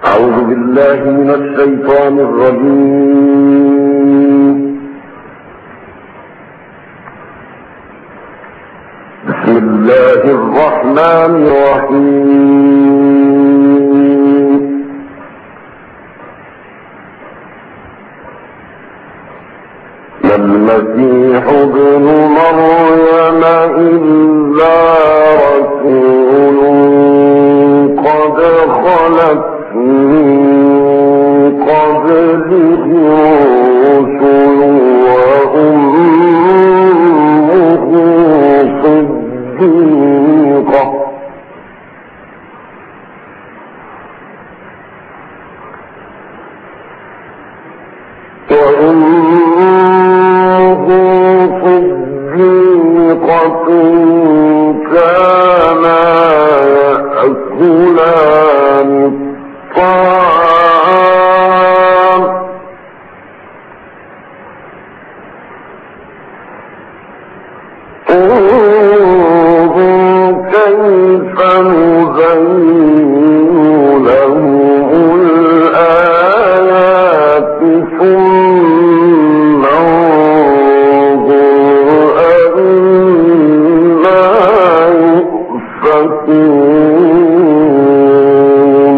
أعوذ بالله من الشيطان الرجيم. بسم الله الرحمن الرحيم. ما المسيح ابن مريم إلا رسول قد خلت من قبله الرسل وأمه صديقة كانا يأكلان الطعام انظر كيف نبين لهم الآيات ثم انظر أنا يؤفكون.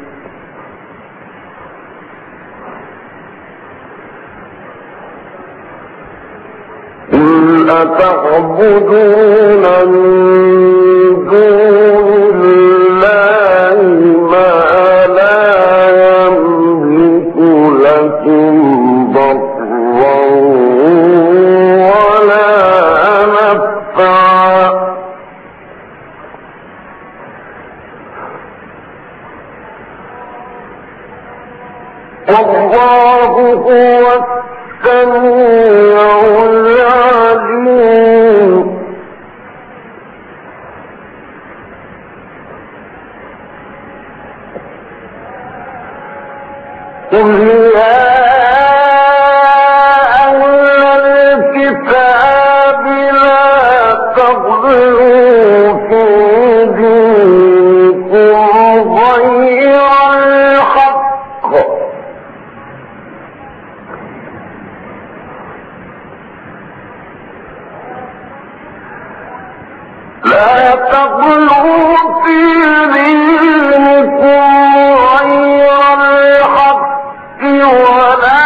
قل أتعبدون من دون الله ما لا يملك لكم ضرا ولا نفعا والله هو السميع العليم. قل يا أهل الكتاب لا تغلوا في دينكم غير الحق ولا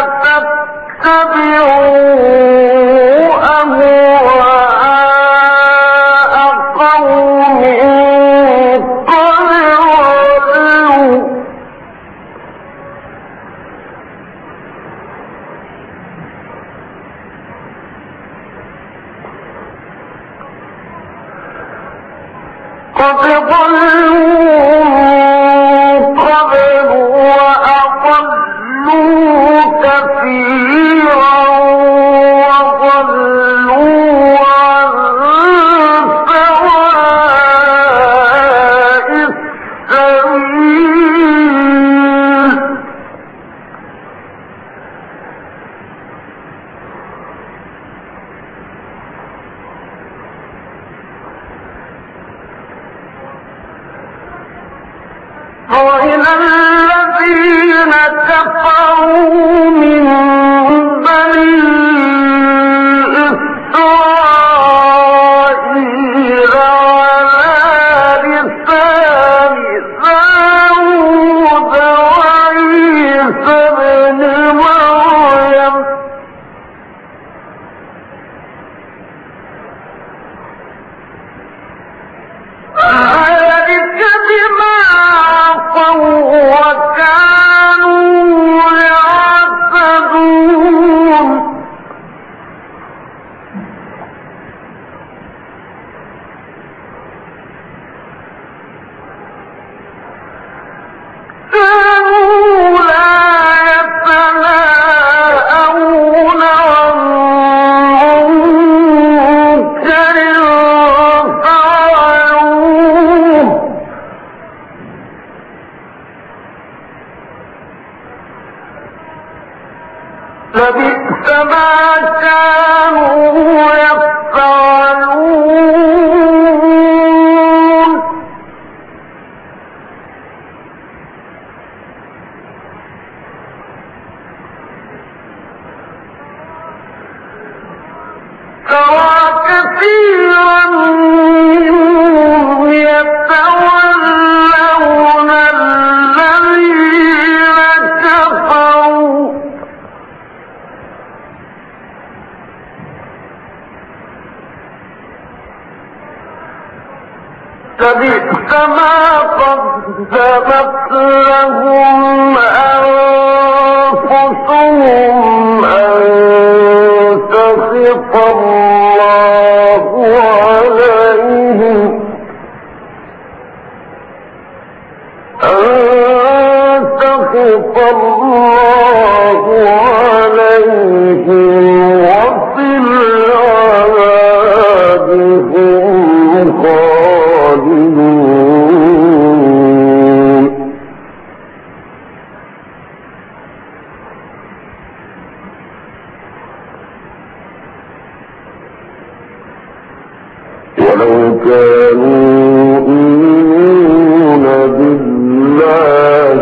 تتبعوا أهواء قوم قد ضلوا قبل وأضلوا كثيرا وضلوا عن سواء السبيل. وإن الذين كفروا من بني إسرائيل على لسان داود وعيسى ابن مريم ذلك بما وكانوا يعتدون. كانوا لا يتناهون عن منكر فعلوه ما قدمت لهم أنفسهم أن سخط الله عليهم وفي العذاب هم خالدون ولو كانوا يؤمنون بالله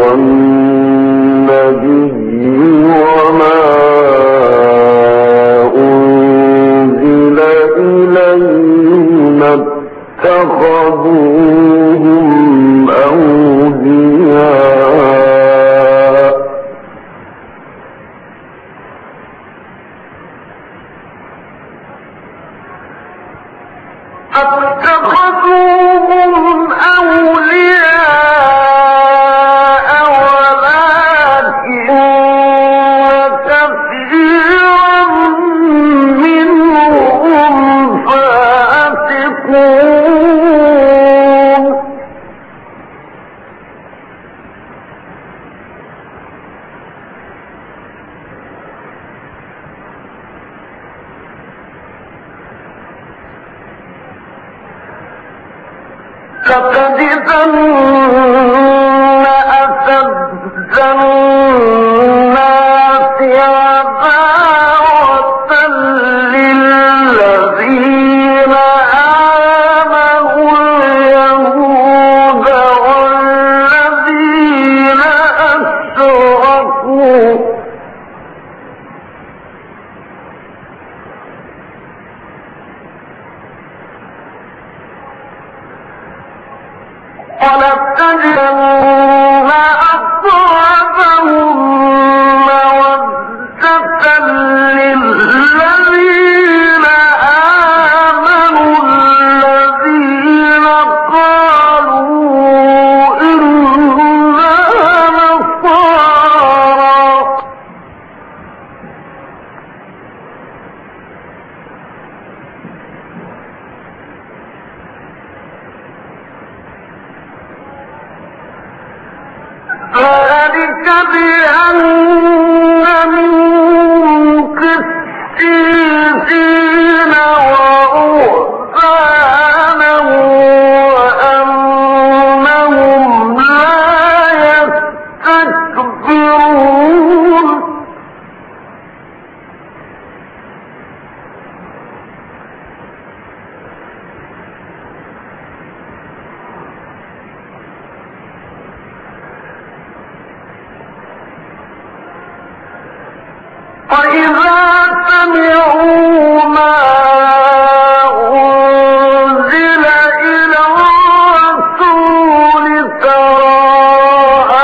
والنبي وما أنزل إليهم اتخذوهم أولياء لتجدن أشد الناس عداوة للذين آمنوا اليهود والذين أشركوا ولتجدن أقربهم مودة للذين آمنوا الذين قالوا إنا نصارى ذلك بأن منهم قسيسين ورهبانا وأنهم لا يستكبرون وإذا سمعوا ما أنزل إلى الرسول ترى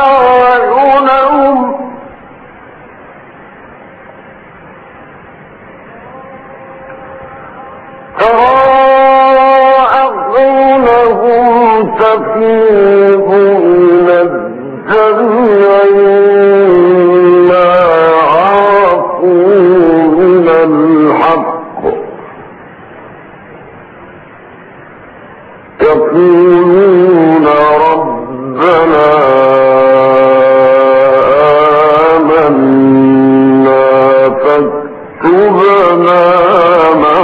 أعينهم تفيض من الدمع يقولون ربنا آمنا فاكتبنا مع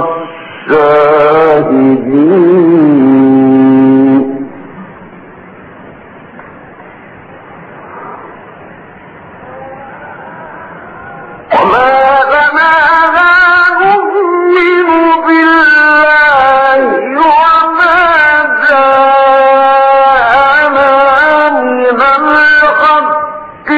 الشاهدين وما لنا لا نؤمن بالله وما جاءنا من الحق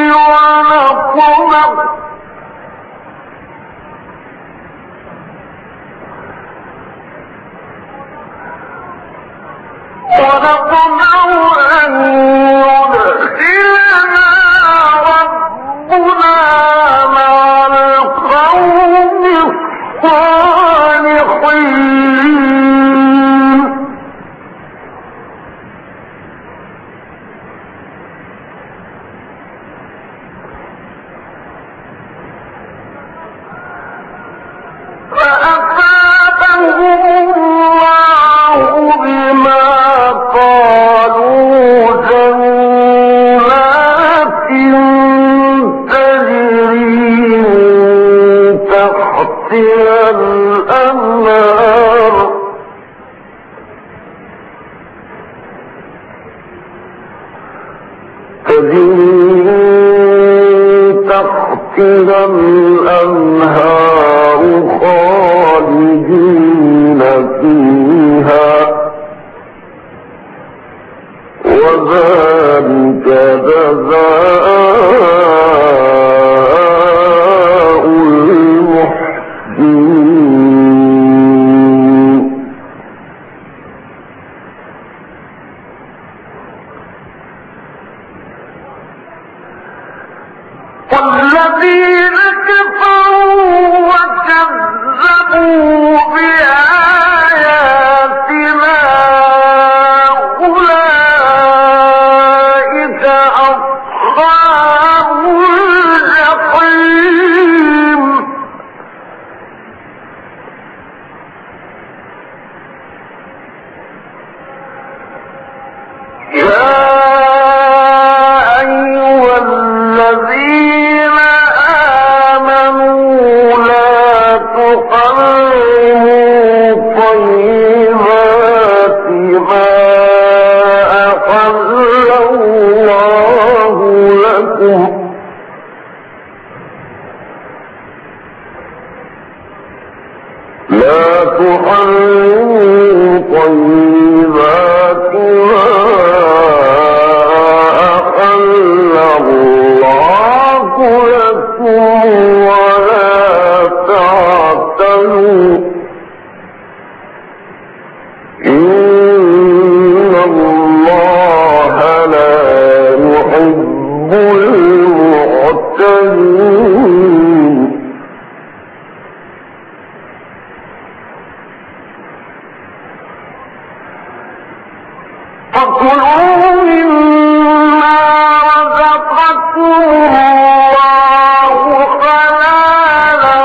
ونطمع أن يدخلنا ربنا مع القوم الصالحين تجري تحتها الأنهار خالدين فيها وذلك جزاء المحسنين. والذين كفروا وكذبوا بآياتنا أولئك أصحاب الجحيم. يا أيها الذين آمنوا لا تحرموا طيبات ما أحل الله لكم لا تحرموا طيبات ما أحل الله لكم ولا تعتدوا إن الله لا يحب المعتدين. فكلوا مما رزقكم الله حلالا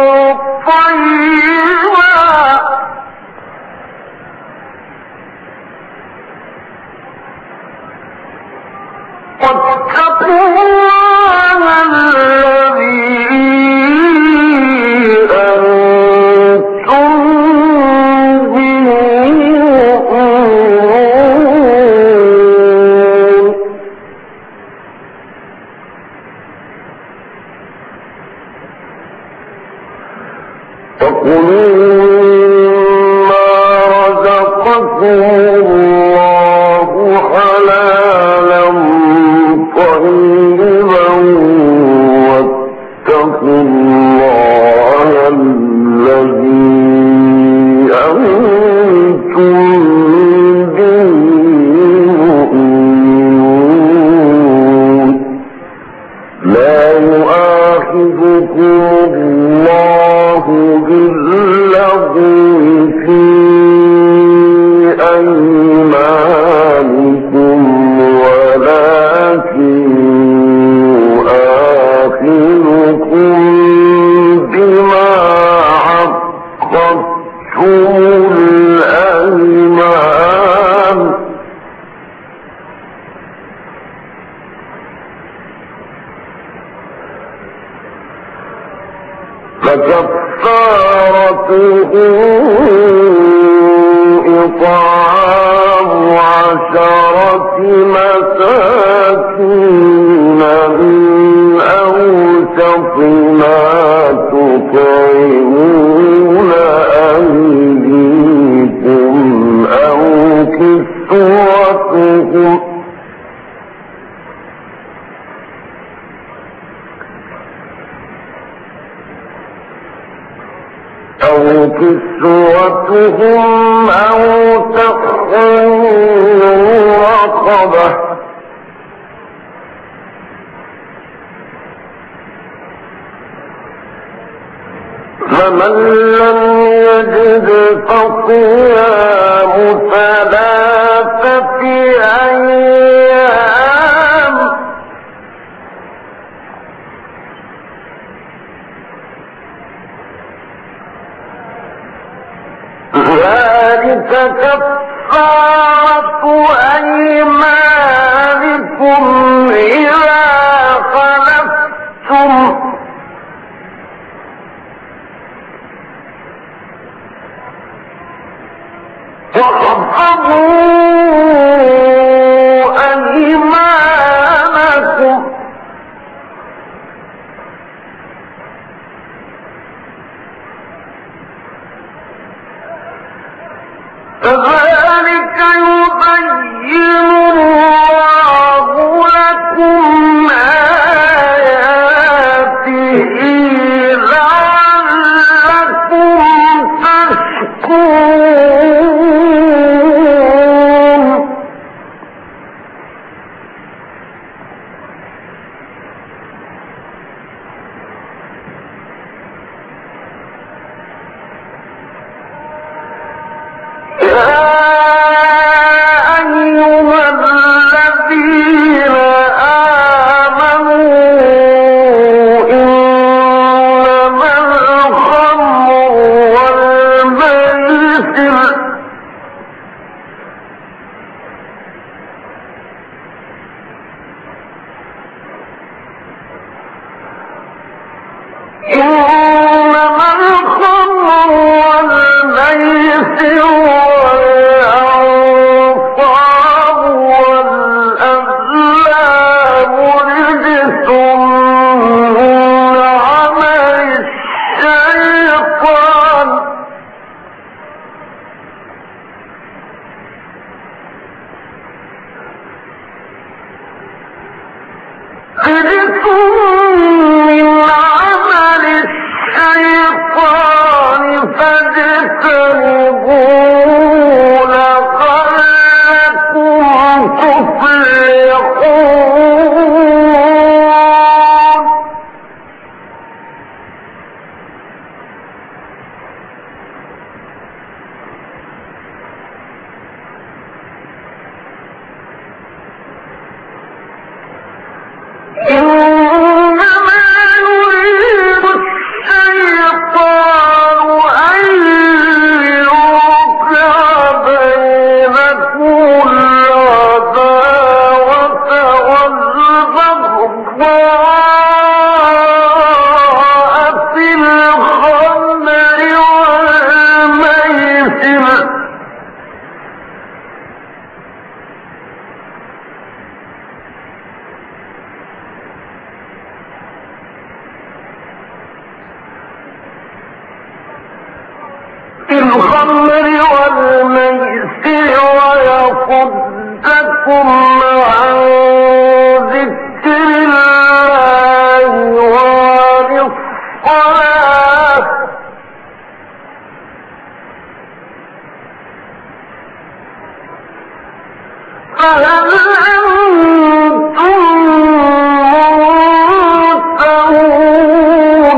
طيبا واتقوا الله الذي أنتم به مؤمنون. فكلوا مما رزقكم الله حلالا طيبا واتقوا الله الذي أنتم به مؤمنون. لا يؤاخذكم الله باللغو في أيمانكم ولكن يؤاخذكم بما عقدتم الأيمان فكفارته إطعام 10 مساكين من أوسط ما تطعمون أهليكم أو كسوتهم أو تحرير رقبة. فمن لم يجد فصيام 3 أيام ذلك كفارة أيمانكم إذا خلفتم واحفظوا أيمانكم الخمر والميسر ويصدكم عن ذكر الله وعن الصلاة فهل أنتم منتهون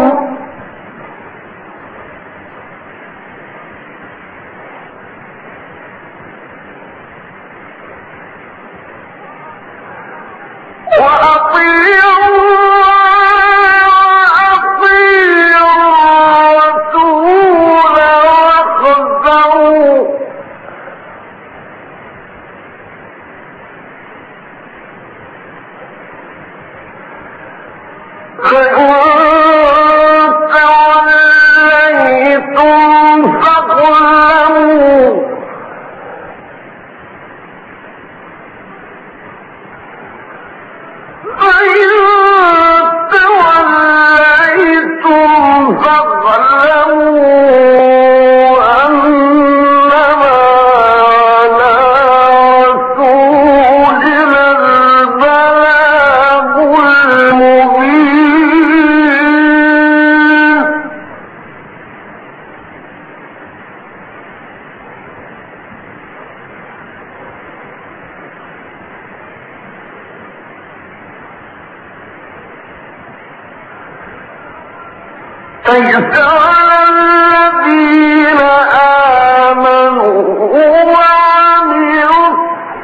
ليس على الذين آمنوا وعملوا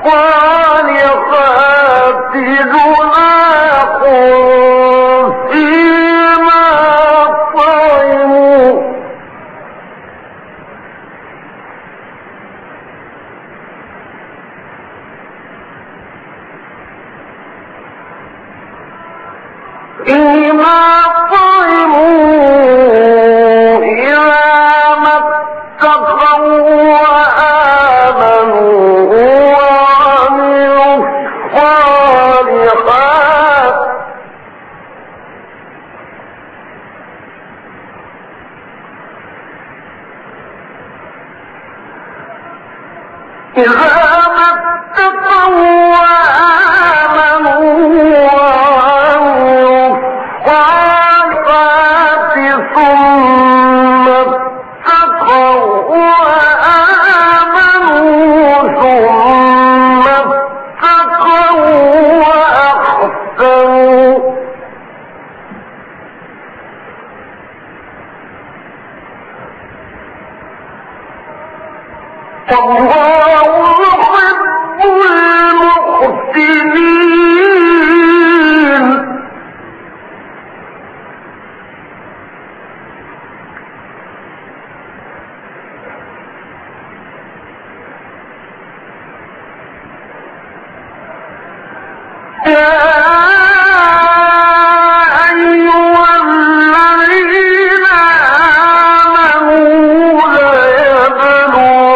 الصالحات جناح فيما طعموا لا يبلون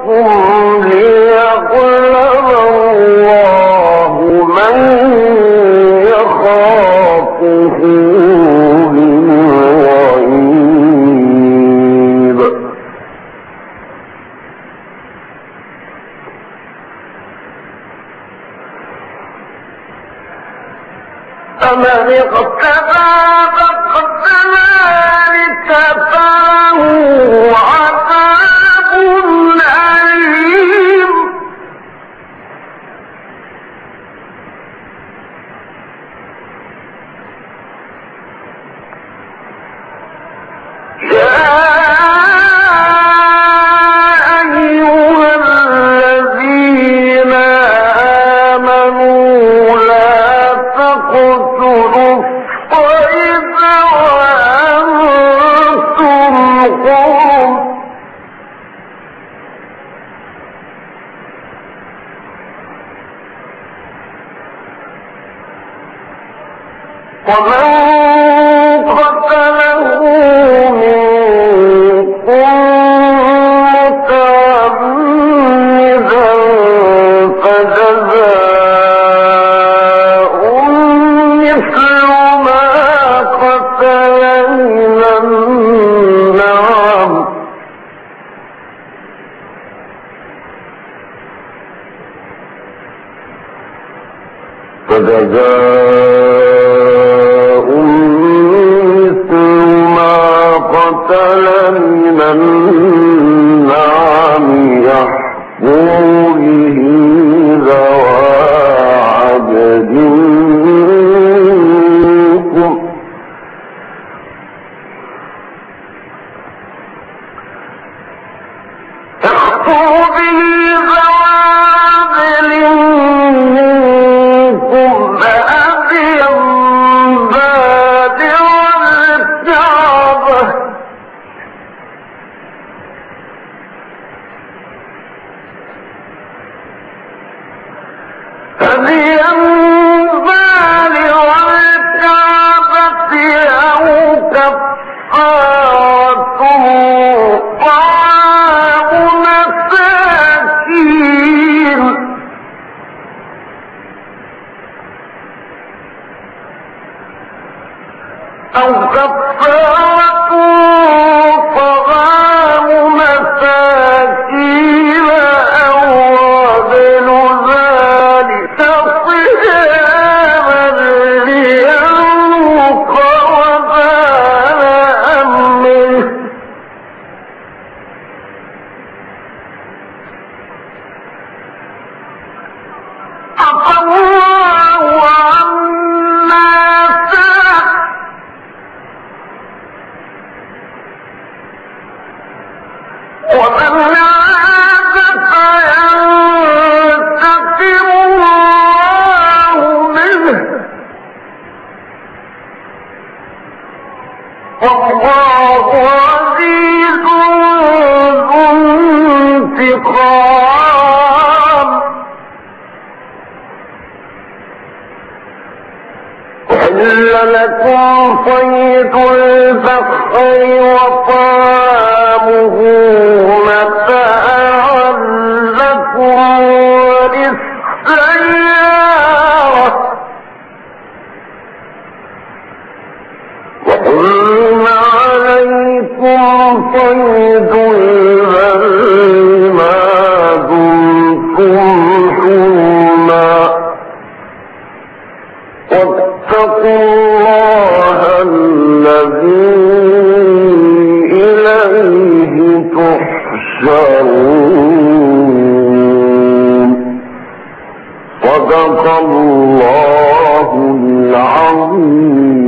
ليعلم الله من يخافه بالغيب. فمن اقتدى فذلك فله عذاب أليم. يا أيها الذين آمنوا لا تقتلوا الصيد وأنتم حرم ومن قتله منكم متعمدا فجزاء مثل ما قتل من النعم قتل من النعم يحكم به ذوى عدل منكم هديا بالغ الكعبة أو كفارة طعام مساكين أو عدل ذلك صياما ليذوق وبال أمره عفى الله عما سلف ومن عاد فينتقم الله منه والله عزيز ذو انتقام. أحل لكم صيد البحر وطعامه متاعا لكم وللسيارة وحرم عليكم صيد البر ما دمتم حرما واتقوا الله الذي إليه تحشرون. صدق الله العظيم.